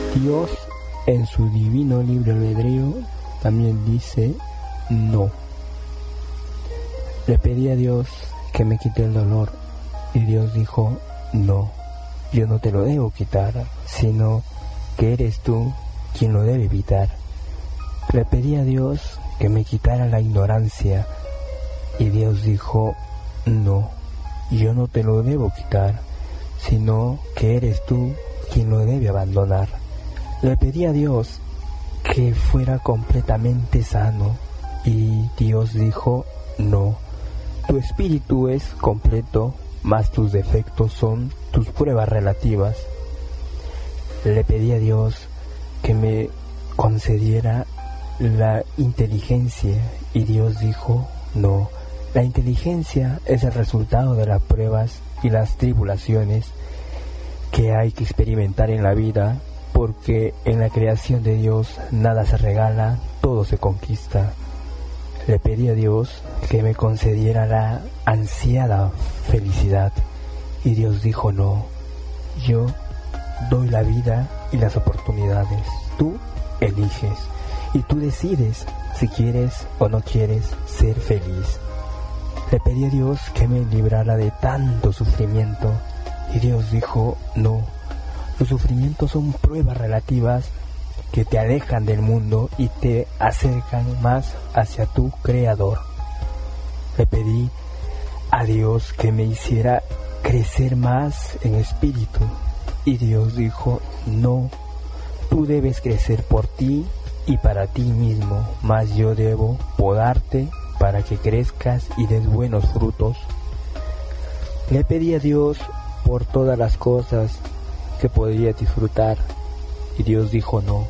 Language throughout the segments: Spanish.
Dios en su divino libre albedrío también dice no. Le pedí a Dios que me quite el dolor y Dios dijo no, yo no te lo debo quitar, sino que eres tú quien lo debe evitar. Le pedí a Dios que me quitara la ignorancia y Dios dijo no, yo no te lo debo quitar, sino que eres tú quien lo debe abandonar. Le pedí a Dios que fuera completamente sano y Dios dijo no, tu espíritu es completo, mas tus defectos son tus pruebas relativas. Le pedí a Dios que me concediera la inteligencia y Dios dijo no, la inteligencia es el resultado de las pruebas y las tribulaciones que hay que experimentar en la vida, porque en la creación de Dios nada se regala, todo se conquista. Le pedí a Dios que me concediera la ansiada felicidad y Dios dijo no, yo doy la vida y las oportunidades, tú eliges y tú decides si quieres o no quieres ser feliz. Le pedí a Dios que me librara de tanto sufrimiento y Dios dijo no, los sufrimientos son pruebas relativas que te alejan del mundo y te acercan más hacia tu Creador. Le pedí a Dios que me hiciera crecer más en espíritu y Dios dijo no, tú debes crecer por ti y para ti mismo, mas yo debo podarte para que crezcas y des buenos frutos. Le pedí a Dios por todas las cosas que podría disfrutar y Dios dijo no,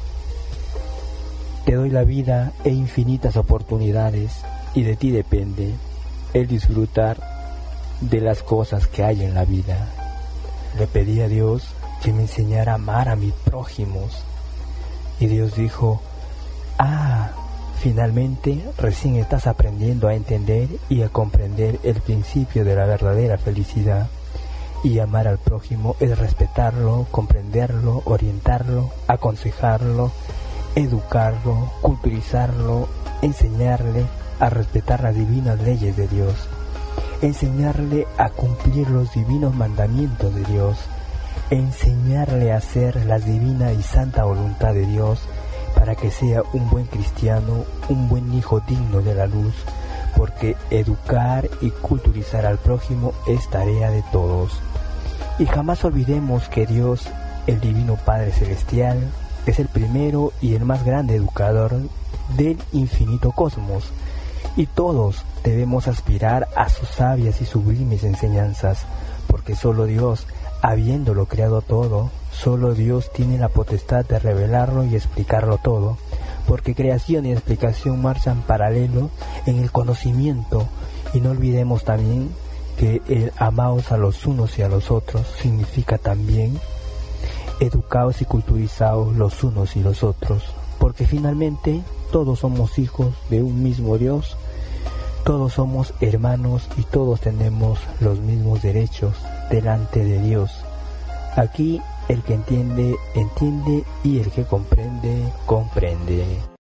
te doy la vida e infinitas oportunidades y de ti depende el disfrutar de las cosas que hay en la vida. Le pedí a Dios que me enseñara a amar a mis prójimos y Dios dijo finalmente recién estás aprendiendo a entender y a comprender el principio de la verdadera felicidad. Y amar al prójimo es respetarlo, comprenderlo, orientarlo, aconsejarlo, educarlo, culturizarlo, enseñarle a respetar las divinas leyes de Dios, enseñarle a cumplir los divinos mandamientos de Dios, enseñarle a hacer la divina y santa voluntad de Dios para que sea un buen cristiano, un buen hijo digno de la luz, porque educar y culturizar al prójimo es tarea de todos. Y jamás olvidemos que Dios, el Divino Padre Celestial, es el primero y el más grande educador del infinito cosmos, y todos debemos aspirar a sus sabias y sublimes enseñanzas, porque solo Dios, habiéndolo creado todo, solo Dios tiene la potestad de revelarlo y explicarlo todo, porque creación y explicación marchan paralelo en el conocimiento, y no olvidemos también que el amaos a los unos y a los otros significa también educaos y culturizaos los unos y los otros, porque finalmente todos somos hijos de un mismo Dios, todos somos hermanos y todos tenemos los mismos derechos delante de Dios. Aquí el que entiende, entiende, y el que comprende, comprende.